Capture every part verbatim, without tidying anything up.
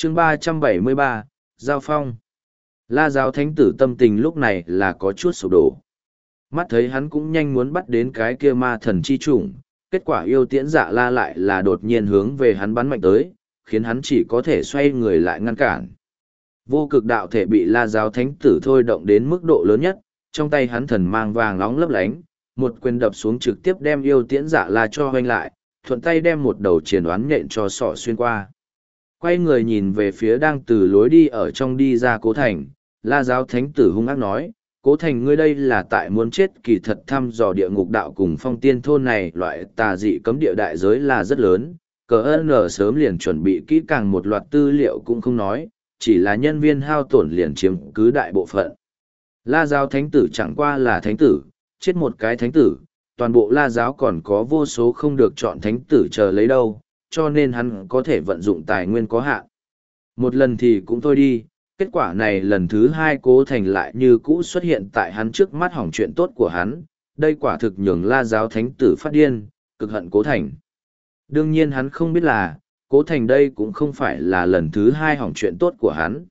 chương ba trăm bảy mươi ba, Giao Phong. La giáo thánh tử tâm tình lúc này là có chút sụp đổ. Mắt thấy hắn cũng nhanh muốn bắt đến cái kia ma thần chi chủng, kết quả yêu tiễn dạ la lại là đột nhiên hướng về hắn bắn mạnh tới, khiến hắn chỉ có thể xoay người lại ngăn cản. Vô cực đạo thể bị la giáo thánh tử thôi động đến mức độ lớn nhất, trong tay hắn thần mang vàng nóng lấp lánh, một quyền đập xuống trực tiếp đem yêu tiễn dạ la cho hoanh lại, thuận tay đem một đầu triển đoán nhện cho sọ xuyên qua. Quay người nhìn về phía đang từ lối đi ở trong đi ra Cố Thành, la giáo thánh tử hung ác nói, Cố Thành ngươi đây là tại muốn chết, kỳ thật thăm dò địa ngục đạo cùng phong tiên thôn này loại tà dị cấm địa đại giới là rất lớn, cờ ơn ở sớm liền chuẩn bị kỹ càng một loạt tư liệu cũng không nói, chỉ là nhân viên hao tổn liền chiếm cứ đại bộ phận. La giáo thánh tử chẳng qua là thánh tử, chết một cái thánh tử, toàn bộ la giáo còn có vô số không được chọn thánh tử chờ lấy đâu, cho nên hắn có thể vận dụng tài nguyên có hạn. Một lần thì cũng thôi đi, kết quả này lần thứ hai Cố Thành lại như cũ xuất hiện tại hắn trước mắt hỏng chuyện tốt của hắn, đây quả thực nhường la giáo thánh tử phát điên, cực hận Cố Thành. Đương nhiên hắn không biết là, Cố Thành đây cũng không phải là lần thứ hai hỏng chuyện tốt của hắn.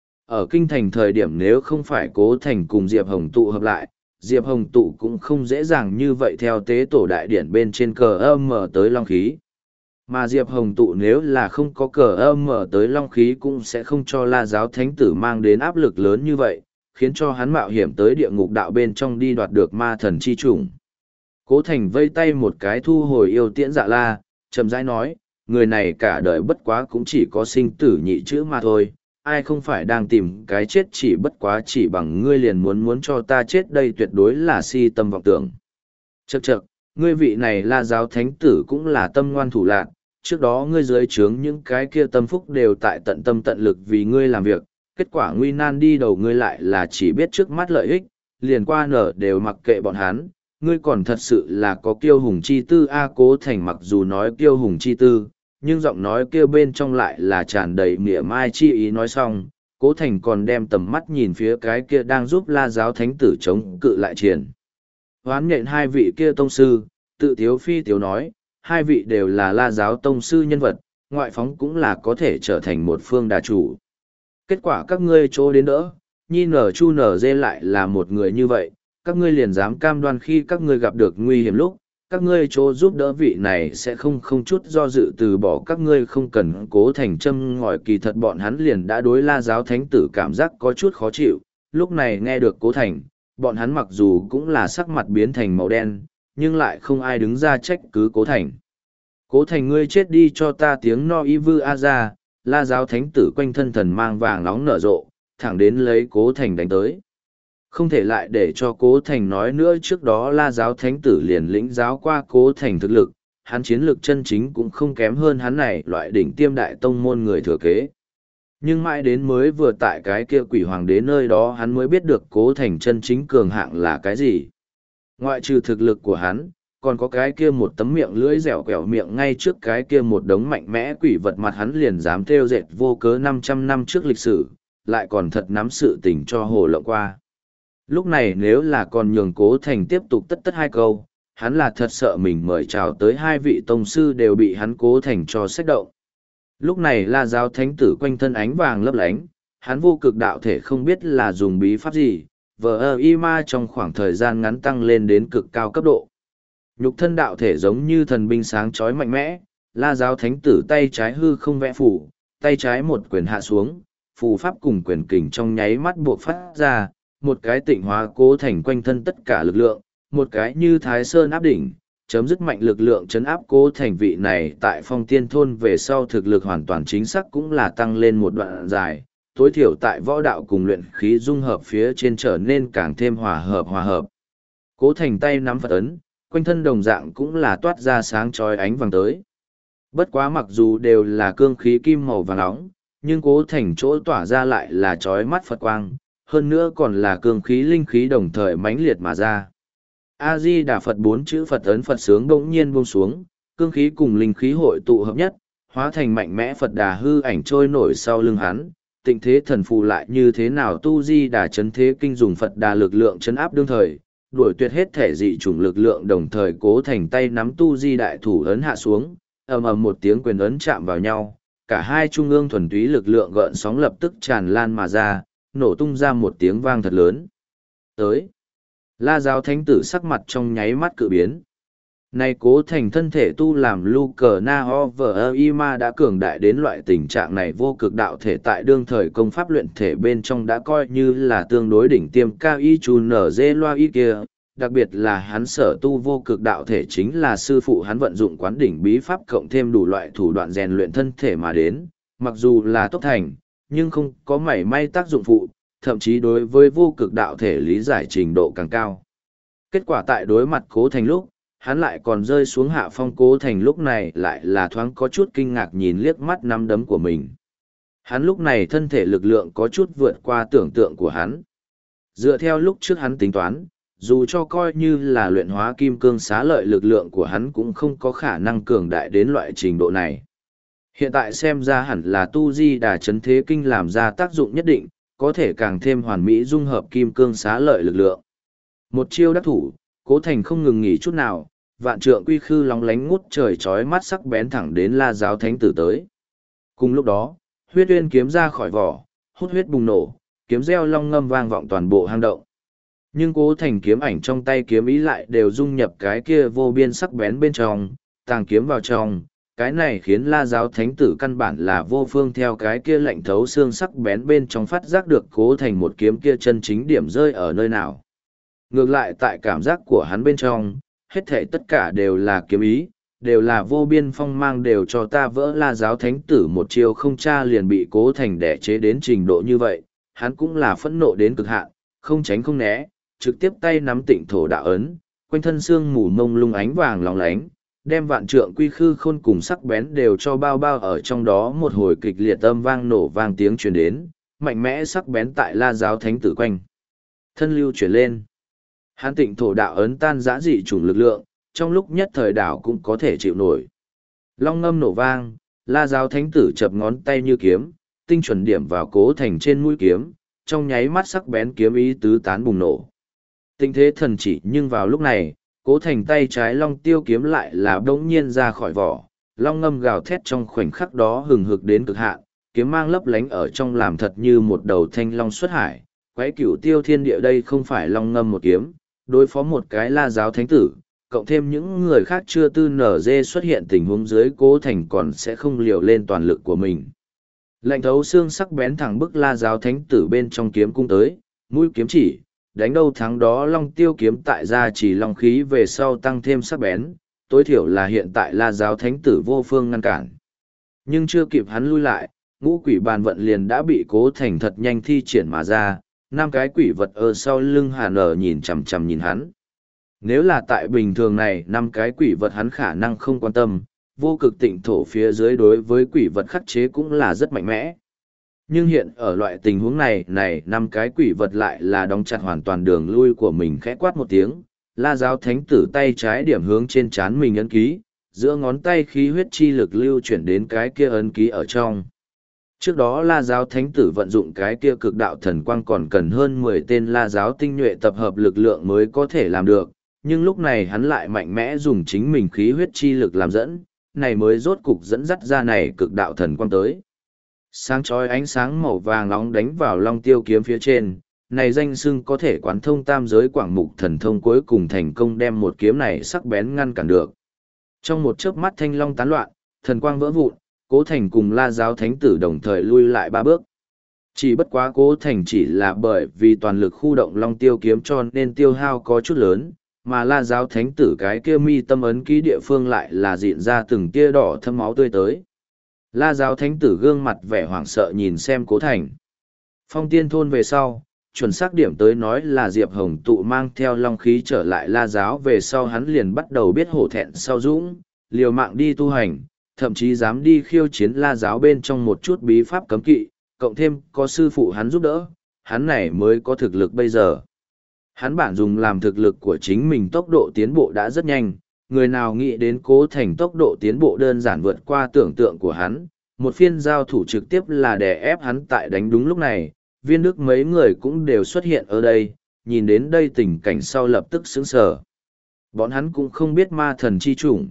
Ở kinh thành thời điểm nếu không phải Cố Thành cùng Diệp Hồng tụ hợp lại, Diệp Hồng tụ cũng không dễ dàng như vậy theo tế tổ đại điển bên trên cờ âm mở tới long khí. Mà Diệp Hồng tụ nếu là không có cờ âm mở tới long khí cũng sẽ không cho la giáo thánh tử mang đến áp lực lớn như vậy, khiến cho hắn mạo hiểm tới địa ngục đạo bên trong đi đoạt được ma thần chi chủng. Cố Thành vây tay một cái thu hồi yêu tiễn dạ la, chậm rãi nói, người này cả đời bất quá cũng chỉ có sinh tử nhị chữ mà thôi, ai không phải đang tìm cái chết chỉ bất quá chỉ bằng ngươi liền muốn muốn cho ta chết đây tuyệt đối là si tâm vọng tưởng. Chậc chậc, ngươi vị này la giáo thánh tử cũng là tâm ngoan thủ lạn, trước đó ngươi dưới trướng những cái kia tâm phúc đều tại tận tâm tận lực vì ngươi làm việc, kết quả nguy nan đi đầu ngươi lại là chỉ biết trước mắt lợi ích, liền qua nở đều mặc kệ bọn hắn, ngươi còn thật sự là có kiêu hùng chi tư a. Cố Thành mặc dù nói kiêu hùng chi tư, nhưng giọng nói kia bên trong lại là tràn đầy mỉa mai chi ý. Nói xong, Cố Thành còn đem tầm mắt nhìn phía cái kia đang giúp la giáo thánh tử chống cự lại triển. Hoán nhện hai vị kia tông sư, tự thiếu phi tiếu nói, hai vị đều là la giáo tông sư nhân vật, ngoại phóng cũng là có thể trở thành một phương đà chủ. Kết quả các ngươi chỗ đến đỡ, nhi nở chu nở dê lại là một người như vậy, các ngươi liền dám cam đoan khi các ngươi gặp được nguy hiểm lúc, các ngươi chỗ giúp đỡ vị này sẽ không không chút do dự từ bỏ các ngươi không cần Cố Thành châm ngòi, kỳ thật bọn hắn liền đã đối la giáo thánh tử cảm giác có chút khó chịu, lúc này nghe được Cố Thành, bọn hắn mặc dù cũng là sắc mặt biến thành màu đen, nhưng lại không ai đứng ra trách cứ Cố Thành. Cố Thành ngươi chết đi cho ta tiếng no y vư a ra, la giáo thánh tử quanh thân thần mang vàng nóng nở rộ, thẳng đến lấy Cố Thành đánh tới. Không thể lại để cho Cố Thành nói nữa, trước đó la giáo thánh tử liền lĩnh giáo qua Cố Thành thực lực, hắn chiến lược chân chính cũng không kém hơn hắn này loại đỉnh tiêm đại tông môn người thừa kế. Nhưng mãi đến mới vừa tại cái kia quỷ hoàng đế nơi đó hắn mới biết được Cố Thành chân chính cường hạng là cái gì. Ngoại trừ thực lực của hắn, còn có cái kia một tấm miệng lưỡi dẻo quẹo miệng ngay trước cái kia một đống mạnh mẽ quỷ vật mặt hắn liền dám theo dệt vô cớ năm trăm năm trước lịch sử, lại còn thật nắm sự tình cho hồ lộng qua. Lúc này nếu là còn nhường Cố Thành tiếp tục tất tất hai câu, hắn là thật sợ mình mời chào tới hai vị tông sư đều bị hắn Cố Thành cho sách động. Lúc này la giáo thánh tử quanh thân ánh vàng lấp lánh, hắn vô cực đạo thể không biết là dùng bí pháp gì, vờ ơ y ma trong khoảng thời gian ngắn tăng lên đến cực cao cấp độ. Nhục thân đạo thể giống như thần binh sáng chói mạnh mẽ, la giáo thánh tử tay trái hư không vẽ phủ, tay trái một quyền hạ xuống, phù pháp cùng quyền kình trong nháy mắt buộc phát ra, một cái tịnh hóa Cố Thành quanh thân tất cả lực lượng, một cái như Thái Sơn áp đỉnh, chấm dứt mạnh lực lượng chấn áp Cố Thành vị này tại phong tiên thôn về sau thực lực hoàn toàn chính xác cũng là tăng lên một đoạn dài, tối thiểu tại võ đạo cùng luyện khí dung hợp phía trên trở nên càng thêm hòa hợp hòa hợp. Cố Thành tay nắm Phật ấn, quanh thân đồng dạng cũng là toát ra sáng chói ánh vàng tới. Bất quá mặc dù đều là cương khí kim màu vàng nóng, nhưng Cố Thành chỗ tỏa ra lại là chói mắt Phật quang, hơn nữa còn là cương khí linh khí đồng thời mãnh liệt mà ra. A Di Đà Phật, bốn chữ Phật ấn Phật sướng bỗng nhiên buông xuống, cương khí cùng linh khí hội tụ hợp nhất, hóa thành mạnh mẽ Phật Đà hư ảnh trôi nổi sau lưng hắn. Tịnh thế thần phù lại như thế nào tu Di Đà chấn thế kinh dùng Phật Đà lực lượng chấn áp đương thời, đuổi tuyệt hết thể dị chủng lực lượng, đồng thời Cố Thành tay nắm tu Di đại thủ ấn hạ xuống, ầm ầm một tiếng quyền ấn chạm vào nhau, cả hai trung ương thuần túy lực lượng gợn sóng lập tức tràn lan mà ra, nổ tung ra một tiếng vang thật lớn. Tới, La Giáo Thánh Tử sắc mặt trong nháy mắt cự biến. Này Cố Thành thân thể tu làm lu cờ na ho vờ ima đã cường đại đến loại tình trạng này, vô cực đạo thể tại đương thời công pháp luyện thể bên trong đã coi như là tương đối đỉnh tiêm cao y chu nở dê loa y kia, đặc biệt là hắn sở tu vô cực đạo thể chính là sư phụ hắn vận dụng quán đỉnh bí pháp cộng thêm đủ loại thủ đoạn rèn luyện thân thể mà đến, mặc dù là tốc thành, nhưng không có mảy may tác dụng phụ, thậm chí đối với vô cực đạo thể lý giải trình độ càng cao. Kết quả tại đối mặt Cố Thành lúc, hắn lại còn rơi xuống hạ phong. Cố Thành lúc này lại là thoáng có chút kinh ngạc nhìn liếc mắt nắm đấm của mình. Hắn lúc này thân thể lực lượng có chút vượt qua tưởng tượng của hắn. Dựa theo lúc trước hắn tính toán, dù cho coi như là luyện hóa kim cương xá lợi, lực lượng của hắn cũng không có khả năng cường đại đến loại trình độ này. Hiện tại xem ra hẳn là tu di đà chấn thế kinh làm ra tác dụng nhất định, có thể càng thêm hoàn mỹ dung hợp kim cương xá lợi lực lượng. Một chiêu đắc thủ, Cố Thành không ngừng nghỉ chút nào, vạn trượng quy khư lóng lánh ngút trời chói mắt sắc bén thẳng đến La Giáo Thánh Tử tới. Cùng lúc đó, huyết uyên kiếm ra khỏi vỏ, hút huyết bùng nổ, kiếm reo long ngâm vang vọng toàn bộ hang động. Nhưng Cố Thành kiếm ảnh trong tay kiếm ý lại đều dung nhập cái kia vô biên sắc bén bên trong, tàng kiếm vào trong. Cái này khiến La Giáo Thánh Tử căn bản là vô phương theo cái kia lạnh thấu xương sắc bén bên trong phát giác được Cố Thành một kiếm kia chân chính điểm rơi ở nơi nào. Ngược lại tại cảm giác của hắn bên trong, hết thảy tất cả đều là kiếm ý, đều là vô biên phong mang, đều cho ta vỡ. La Giáo Thánh Tử một chiêu không tra liền bị Cố Thành đẻ chế đến trình độ như vậy, hắn cũng là phẫn nộ đến cực hạn, không tránh không né, trực tiếp tay nắm Tịnh Thổ Đạo ấn, quanh thân xương mù mông lung ánh vàng lóng lánh, đem vạn trượng quy khư khôn cùng sắc bén đều cho bao bao ở trong đó. Một hồi kịch liệt âm vang nổ vang tiếng truyền đến, mạnh mẽ sắc bén tại La Giáo Thánh Tử quanh thân lưu chuyển lên. Hắn Tịnh Thổ Đạo ấn tan giã dị chủng lực lượng, trong lúc nhất thời đảo cũng có thể chịu nổi. Long ngâm nổ vang, La Giáo Thánh Tử chập ngón tay như kiếm, tinh chuẩn điểm vào Cố Thành trên mũi kiếm, trong nháy mắt sắc bén kiếm ý tứ tán bùng nổ. Tinh thế thần chỉ, nhưng vào lúc này, Cố Thành tay trái long tiêu kiếm lại là đống nhiên ra khỏi vỏ, long ngâm gào thét trong khoảnh khắc đó hừng hực đến cực hạn, kiếm mang lấp lánh ở trong làm thật như một đầu thanh long xuất hải, quái cửu tiêu thiên địa. Đây không phải long ngâm một kiếm, đối phó một cái La Giáo Thánh Tử, cộng thêm những người khác chưa tư nở dê xuất hiện tình huống dưới, Cố Thành còn sẽ không liều lên toàn lực của mình. Lạnh thấu xương sắc bén thẳng bức La Giáo Thánh Tử bên trong kiếm cung tới, mũi kiếm chỉ, đánh đâu thắng đó. Long tiêu kiếm tại gia chỉ long khí về sau tăng thêm sắc bén, tối thiểu là hiện tại La Giáo Thánh Tử vô phương ngăn cản. Nhưng chưa kịp hắn lui lại, ngũ quỷ bàn vận liền đã bị Cố Thành thật nhanh thi triển mà ra. Năm cái quỷ vật ở sau lưng hà nở nhìn chằm chằm nhìn hắn. Nếu là tại bình thường này, năm cái quỷ vật hắn khả năng không quan tâm, vô cực tịnh thổ phía dưới đối với quỷ vật khắc chế cũng là rất mạnh mẽ. Nhưng hiện ở loại tình huống này, này năm cái quỷ vật lại là đóng chặt hoàn toàn đường lui của mình. Khẽ quát một tiếng, La Giáo Thánh Tử tay trái điểm hướng trên trán mình ấn ký, giữa ngón tay khí huyết chi lực lưu chuyển đến cái kia ấn ký ở trong. Trước đó La Giáo Thánh Tử vận dụng cái kia cực đạo thần quang còn cần hơn mười tên La Giáo tinh nhuệ tập hợp lực lượng mới có thể làm được, nhưng lúc này hắn lại mạnh mẽ dùng chính mình khí huyết chi lực làm dẫn, này mới rốt cục dẫn dắt ra này cực đạo thần quang tới. Sáng chói ánh sáng màu vàng nóng đánh vào long tiêu kiếm phía trên, này danh xưng có thể quán thông tam giới quảng mục thần thông cuối cùng thành công đem một kiếm này sắc bén ngăn cản được. Trong một chớp mắt thanh long tán loạn, thần quang vỡ vụn, Cố Thành cùng La Giáo Thánh Tử đồng thời lui lại ba bước. Chỉ bất quá Cố Thành chỉ là bởi vì toàn lực khu động long tiêu kiếm cho nên tiêu hao có chút lớn, mà La Giáo Thánh Tử cái kia mi tâm ấn ký địa phương lại là diện ra từng tia đỏ thâm máu tươi tới. La Giáo Thánh Tử gương mặt vẻ hoảng sợ nhìn xem Cố Thành. Phong Tiên thôn về sau, chuẩn xác điểm tới nói là Diệp Hồng tụ mang theo long khí trở lại La Giáo về sau, hắn liền bắt đầu biết hổ thẹn sau dũng, liều mạng đi tu hành, thậm chí dám đi khiêu chiến La Giáo bên trong một chút bí pháp cấm kỵ, cộng thêm có sư phụ hắn giúp đỡ, hắn này mới có thực lực bây giờ. Hắn bản dùng làm thực lực của chính mình tốc độ tiến bộ đã rất nhanh, người nào nghĩ đến Cố Thành tốc độ tiến bộ đơn giản vượt qua tưởng tượng của hắn, một phiên giao thủ trực tiếp là đè ép hắn tại đánh. Đúng lúc này, Viên Đức mấy người cũng đều xuất hiện ở đây, nhìn đến đây tình cảnh sau lập tức sững sờ. Bọn hắn cũng không biết ma thần chi chủng,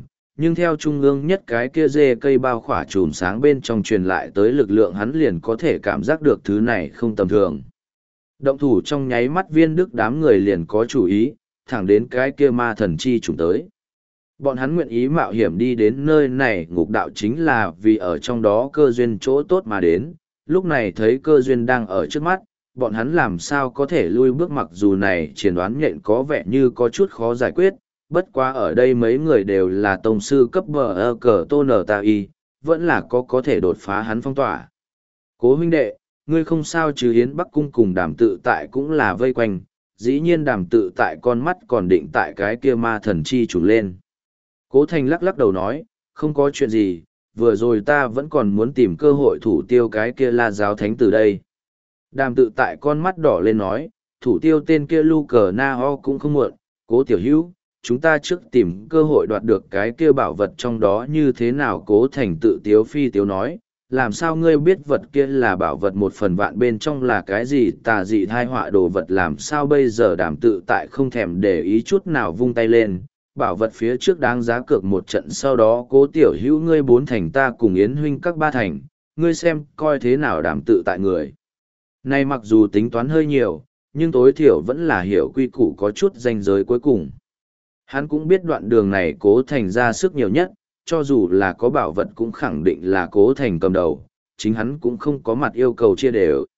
nhưng theo trung ương nhất cái kia dê cây bao khỏa chùm sáng bên trong truyền lại tới lực lượng hắn liền có thể cảm giác được thứ này không tầm thường. Động thủ trong nháy mắt viên đức đám người liền có chủ ý, thẳng đến cái kia ma thần chi trùng tới. Bọn hắn nguyện ý mạo hiểm đi đến nơi này ngục đạo chính là vì ở trong đó cơ duyên chỗ tốt mà đến, lúc này thấy cơ duyên đang ở trước mắt, bọn hắn làm sao có thể lui bước, mặc dù này triển đoán nhện có vẻ như có chút khó giải quyết, bất quá ở đây mấy người đều là tông sư cấp bờ ơ cờ tô nở tà y, vẫn là có có thể đột phá hắn phong tỏa. Cố huynh đệ, ngươi không sao chứ? Yến Bắc Cung cùng Đàm Tự Tại cũng là vây quanh, dĩ nhiên Đàm Tự Tại con mắt còn định tại cái kia ma thần chi chủ lên. Cố Thành lắc lắc đầu nói, không có chuyện gì, vừa rồi ta vẫn còn muốn tìm cơ hội thủ tiêu cái kia La Giáo Thánh từ đây. Đàm Tự Tại con mắt đỏ lên nói, thủ tiêu tên kia Lu Cờ Na Ho cũng không muộn, Cố Tiểu Hữu, chúng ta trước tìm cơ hội đoạt được cái kia bảo vật trong đó như thế nào? Cố Thành tự tiếu phi tiếu nói, làm sao ngươi biết vật kia là bảo vật một phần vạn bên trong là cái gì tà dị thai họa đồ vật? Làm sao bây giờ? Đàm Tự Tại không thèm để ý chút nào vung tay lên, bảo vật phía trước đáng giá cược một trận, sau đó Cố Tiểu Hữu ngươi bốn thành, ta cùng Yến huynh các ba thành, ngươi xem coi thế nào? Đàm Tự Tại người này mặc dù tính toán hơi nhiều, nhưng tối thiểu vẫn là hiểu quy củ, có chút ranh giới cuối cùng. Hắn cũng biết đoạn đường này Cố Thành ra sức nhiều nhất, cho dù là có bảo vật cũng khẳng định là Cố Thành cầm đầu, chính hắn cũng không có mặt yêu cầu chia đều.